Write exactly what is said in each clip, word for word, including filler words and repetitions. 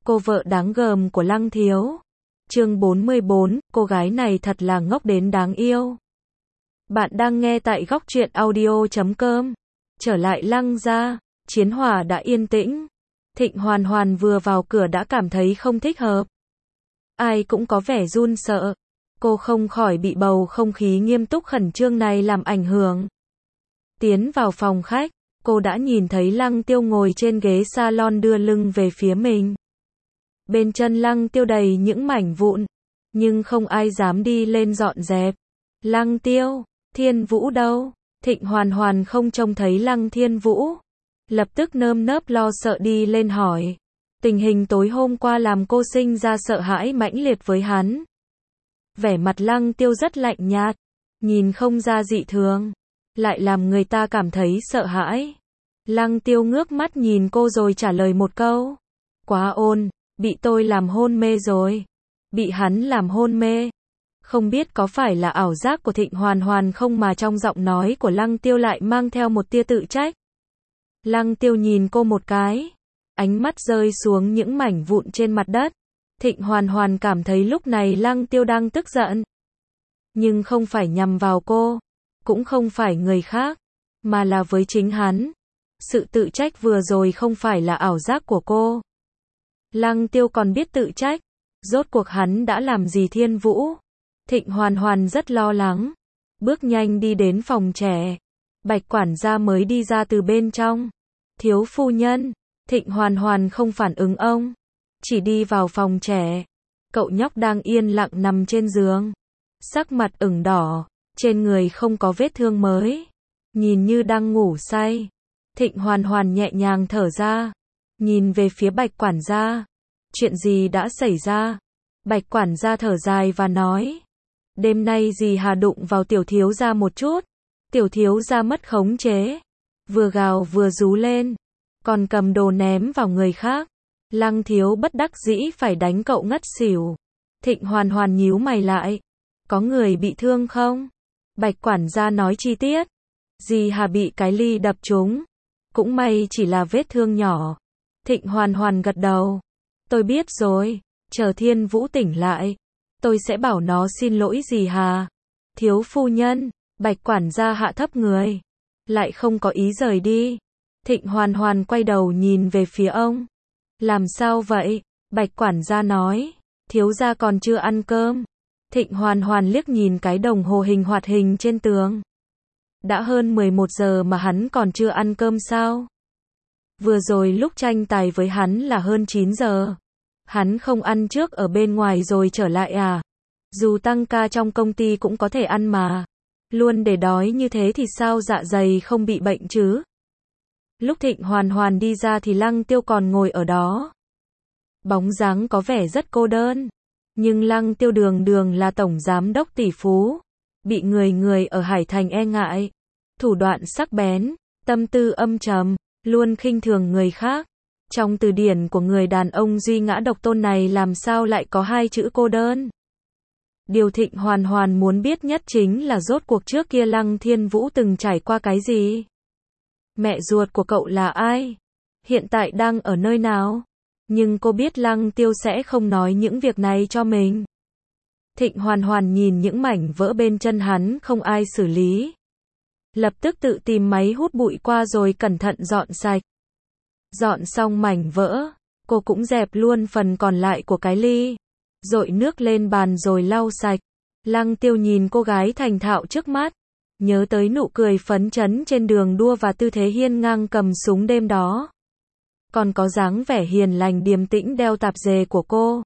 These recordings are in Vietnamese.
cô vợ đáng gờm của Lăng Thiếu. Chương bốn mươi bốn, cô gái này thật là ngốc đến đáng yêu. Bạn đang nghe tại góc truyện audio chấm com. Trở lại Lăng gia, chiến hỏa đã yên tĩnh. Thịnh Hoàn Hoàn vừa vào cửa đã cảm thấy không thích hợp. Ai cũng có vẻ run sợ. Cô không khỏi bị bầu không khí nghiêm túc khẩn trương này làm ảnh hưởng. Tiến vào phòng khách, cô đã nhìn thấy Lăng Tiêu ngồi trên ghế salon đưa lưng về phía mình. Bên chân Lăng Tiêu đầy những mảnh vụn, nhưng không ai dám đi lên dọn dẹp. Lăng Tiêu, Thiên Vũ đâu? Thịnh Hoàn Hoàn không trông thấy Lăng Thiên Vũ. Lập tức nơm nớp lo sợ đi lên hỏi. Tình hình tối hôm qua làm cô sinh ra sợ hãi mãnh liệt với hắn. Vẻ mặt Lăng Tiêu rất lạnh nhạt, nhìn không ra dị thường, lại làm người ta cảm thấy sợ hãi. Lăng Tiêu ngước mắt nhìn cô rồi trả lời một câu. Quá ôn, bị tôi làm hôn mê rồi. Bị hắn làm hôn mê. Không biết có phải là ảo giác của Thịnh Hoàn Hoàn không mà trong giọng nói của Lăng Tiêu lại mang theo một tia tự trách. Lăng Tiêu nhìn cô một cái, ánh mắt rơi xuống những mảnh vụn trên mặt đất. Thịnh Hoàn Hoàn cảm thấy lúc này Lăng Tiêu đang tức giận. Nhưng không phải nhằm vào cô, cũng không phải người khác, mà là với chính hắn. Sự tự trách vừa rồi không phải là ảo giác của cô. Lăng Tiêu còn biết tự trách, rốt cuộc hắn đã làm gì Thiên Vũ? Thịnh Hoàn Hoàn rất lo lắng, bước nhanh đi đến phòng trẻ. Bạch quản gia mới đi ra từ bên trong. Thiếu phu nhân. Thịnh Hoàn Hoàn không phản ứng ông, chỉ đi vào phòng trẻ. Cậu nhóc đang yên lặng nằm trên giường, sắc mặt ửng đỏ, trên người không có vết thương mới, nhìn như đang ngủ say. Thịnh Hoàn Hoàn nhẹ nhàng thở ra, nhìn về phía Bạch quản gia. Chuyện gì đã xảy ra? Bạch quản gia thở dài và nói. Đêm nay dì Hà đụng vào tiểu thiếu gia một chút. Tiểu thiếu gia mất khống chế, vừa gào vừa rú lên, còn cầm đồ ném vào người khác. Lăng thiếu bất đắc dĩ phải đánh cậu ngất xỉu. Thịnh Hoàn Hoàn nhíu mày lại. Có người bị thương không? Bạch quản gia nói chi tiết. Dì Hà bị cái ly đập trúng. Cũng may chỉ là vết thương nhỏ. Thịnh Hoàn Hoàn gật đầu. Tôi biết rồi, chờ Thiên Vũ tỉnh lại, tôi sẽ bảo nó xin lỗi dì Hà. Thiếu phu nhân. Bạch quản gia hạ thấp người, lại không có ý rời đi. Thịnh Hoàn Hoàn quay đầu nhìn về phía ông. Làm sao vậy? Bạch quản gia nói. Thiếu gia còn chưa ăn cơm. Thịnh Hoàn Hoàn liếc nhìn cái đồng hồ hình hoạt hình trên tường. Đã hơn mười một giờ mà hắn còn chưa ăn cơm sao? Vừa rồi lúc tranh tài với hắn là hơn chín giờ. Hắn không ăn trước ở bên ngoài rồi trở lại à? Dù tăng ca trong công ty cũng có thể ăn mà. Luôn để đói như thế thì sao dạ dày không bị bệnh chứ? Lúc Thịnh Hoàn Hoàn đi ra thì Lăng Tiêu còn ngồi ở đó. Bóng dáng có vẻ rất cô đơn. Nhưng Lăng Tiêu đường đường là tổng giám đốc tỷ phú. Bị người người ở Hải Thành e ngại. Thủ đoạn sắc bén, tâm tư âm trầm, luôn khinh thường người khác. Trong từ điển của người đàn ông duy ngã độc tôn này làm sao lại có hai chữ cô đơn? Điều Thịnh Hoàn Hoàn muốn biết nhất chính là rốt cuộc trước kia Lăng Thiên Vũ từng trải qua cái gì? Mẹ ruột của cậu là ai? Hiện tại đang ở nơi nào? Nhưng cô biết Lăng Tiêu sẽ không nói những việc này cho mình. Thịnh Hoàn Hoàn nhìn những mảnh vỡ bên chân hắn không ai xử lý. Lập tức tự tìm máy hút bụi qua rồi cẩn thận dọn sạch. Dọn xong mảnh vỡ, cô cũng dẹp luôn phần còn lại của cái ly. Dội nước lên bàn rồi lau sạch. Lăng Tiêu nhìn cô gái thành thạo trước mắt, nhớ tới nụ cười phấn chấn trên đường đua và tư thế hiên ngang cầm súng đêm đó. Còn có dáng vẻ hiền lành điềm tĩnh đeo tạp dề của cô.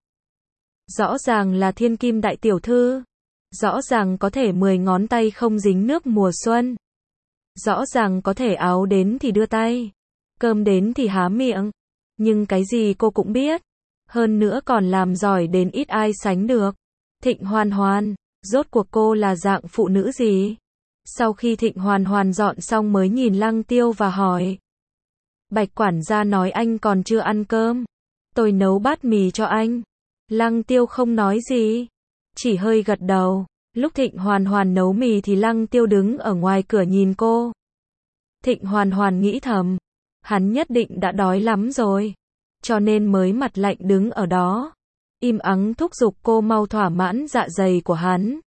Rõ ràng là thiên kim đại tiểu thư. Rõ ràng có thể mười ngón tay không dính nước mùa xuân. Rõ ràng có thể áo đến thì đưa tay, cơm đến thì há miệng. Nhưng cái gì cô cũng biết. Hơn nữa còn làm giỏi đến ít ai sánh được. Thịnh Hoàn Hoàn, rốt cuộc cô là dạng phụ nữ gì? Sau khi Thịnh Hoàn Hoàn dọn xong mới nhìn Lăng Tiêu và hỏi. Bạch quản gia nói anh còn chưa ăn cơm. Tôi nấu bát mì cho anh. Lăng Tiêu không nói gì, chỉ hơi gật đầu. Lúc Thịnh Hoàn Hoàn nấu mì thì Lăng Tiêu đứng ở ngoài cửa nhìn cô. Thịnh Hoàn Hoàn nghĩ thầm, hắn nhất định đã đói lắm rồi. cho nên mới mặt lạnh đứng ở đó, im ắng thúc giục cô mau thỏa mãn dạ dày của hắn.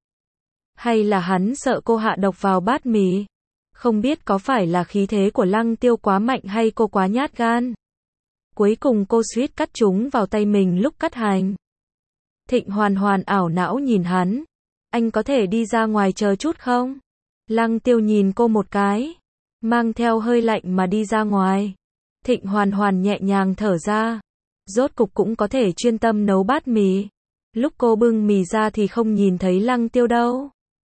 Hay là hắn sợ cô hạ độc vào bát mì? Không biết có phải là khí thế của Lăng Tiêu quá mạnh hay cô quá nhát gan. Cuối cùng cô suýt cắt chúng vào tay mình lúc cắt hành. Thịnh Hoàn Hoàn ảo não nhìn hắn. Anh có thể đi ra ngoài chờ chút không? Lăng Tiêu nhìn cô một cái, mang theo hơi lạnh mà đi ra ngoài. Thịnh Hoàn Hoàn nhẹ nhàng thở ra. Rốt cục cũng có thể chuyên tâm nấu bát mì. Lúc cô bưng mì ra thì không nhìn thấy Lăng Tiêu đâu.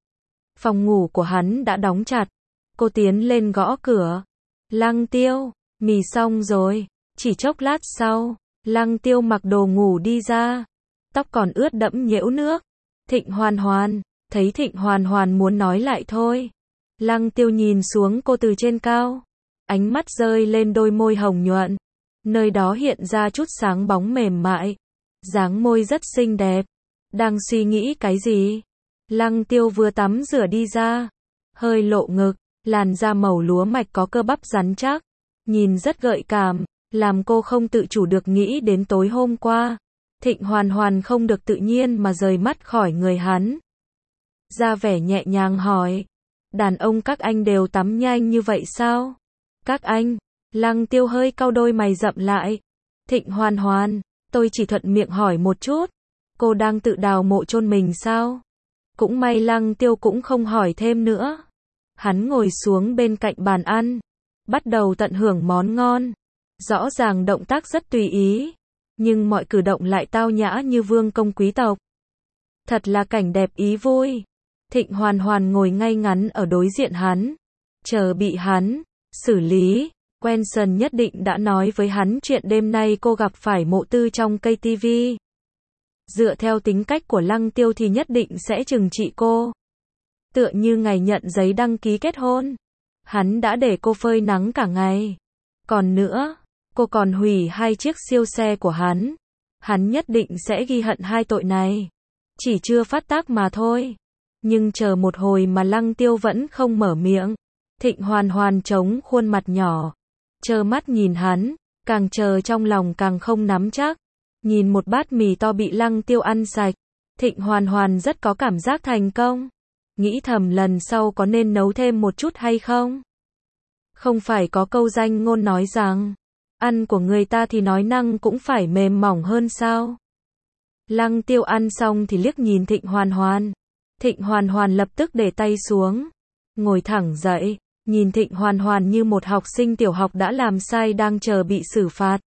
Phòng ngủ của hắn đã đóng chặt. Cô tiến lên gõ cửa. Lăng Tiêu, mì xong rồi. Chỉ chốc lát sau, Lăng Tiêu mặc đồ ngủ đi ra. Tóc còn ướt đẫm nhễu nước. Thịnh Hoàn Hoàn, thấy Thịnh Hoàn Hoàn muốn nói lại thôi. Lăng Tiêu nhìn xuống cô từ trên cao. Ánh mắt rơi lên đôi môi hồng nhuận. Nơi đó hiện ra chút sáng bóng mềm mại. Dáng môi rất xinh đẹp. Đang suy nghĩ cái gì? Lăng Tiêu vừa tắm rửa đi ra. Hơi lộ ngực, làn da màu lúa mạch có cơ bắp rắn chắc. Nhìn rất gợi cảm, làm cô không tự chủ được nghĩ đến tối hôm qua. Thịnh Hoàn Hoàn không được tự nhiên mà rời mắt khỏi người hắn. Ra vẻ nhẹ nhàng hỏi. Đàn ông các anh đều tắm nhanh như vậy sao? Các anh? Lăng Tiêu hơi cau đôi mày rậm lại. Thịnh Hoàn Hoàn, tôi chỉ thuận miệng hỏi một chút. Cô đang tự đào mộ chôn mình sao? Cũng may Lăng Tiêu cũng không hỏi thêm nữa. Hắn ngồi xuống bên cạnh bàn ăn, bắt đầu tận hưởng món ngon. Rõ ràng động tác rất tùy ý, nhưng mọi cử động lại tao nhã như vương công quý tộc. Thật là cảnh đẹp ý vui. Thịnh Hoàn Hoàn ngồi ngay ngắn ở đối diện hắn, chờ bị hắn xử lý. Quenson nhất định đã nói với hắn chuyện đêm nay cô gặp phải Mộ Tư trong cây tivi. Dựa theo tính cách của Lăng Tiêu thì nhất định sẽ trừng trị cô. Tựa như ngày nhận giấy đăng ký kết hôn. Hắn đã để cô phơi nắng cả ngày. Còn nữa, cô còn hủy hai chiếc siêu xe của hắn. Hắn nhất định sẽ ghi hận hai tội này. Chỉ chưa phát tác mà thôi. Nhưng chờ một hồi mà Lăng Tiêu vẫn không mở miệng. Thịnh Hoàn Hoàn chống khuôn mặt nhỏ, trơ mắt nhìn hắn, càng chờ trong lòng càng không nắm chắc. Nhìn một bát mì to bị Lăng Tiêu ăn sạch, Thịnh Hoàn Hoàn rất có cảm giác thành công. Nghĩ thầm lần sau có nên nấu thêm một chút hay không? Không phải có câu danh ngôn nói rằng, ăn của người ta thì nói năng cũng phải mềm mỏng hơn sao? Lăng Tiêu ăn xong thì liếc nhìn Thịnh Hoàn Hoàn. Thịnh Hoàn Hoàn lập tức để tay xuống, ngồi thẳng dậy, nhìn Thịnh Hoàn Hoàn như một học sinh tiểu học đã làm sai đang chờ bị xử phạt.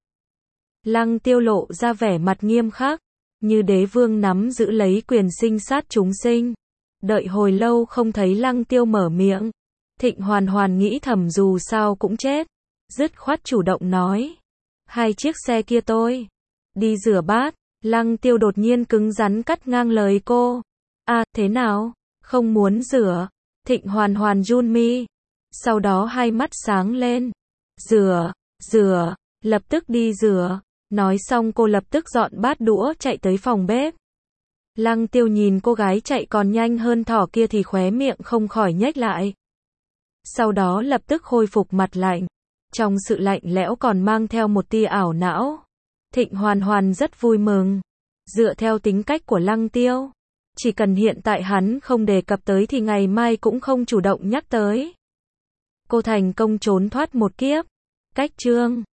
Lăng Tiêu lộ ra vẻ mặt nghiêm khắc, như đế vương nắm giữ lấy quyền sinh sát chúng sinh. Đợi hồi lâu không thấy Lăng Tiêu mở miệng. Thịnh Hoàn Hoàn nghĩ thầm dù sao cũng chết. Dứt khoát chủ động nói. Hai chiếc xe kia tôi đi rửa bát. Lăng Tiêu đột nhiên cứng rắn cắt ngang lời cô. À, thế nào? Không muốn rửa. Thịnh Hoàn Hoàn run mi. Sau đó hai mắt sáng lên. Rửa, rửa, lập tức đi rửa. Nói xong cô lập tức dọn bát đũa chạy tới phòng bếp. Lăng Tiêu nhìn cô gái chạy còn nhanh hơn thỏ kia thì khóe miệng không khỏi nhếch lại. Sau đó lập tức khôi phục mặt lạnh. Trong sự lạnh lẽo còn mang theo một tia ảo não. Thịnh Hoàn Hoàn rất vui mừng. Dựa theo tính cách của Lăng Tiêu, chỉ cần hiện tại hắn không đề cập tới thì ngày mai cũng không chủ động nhắc tới. Cô thành công trốn thoát một kiếp. Cách chương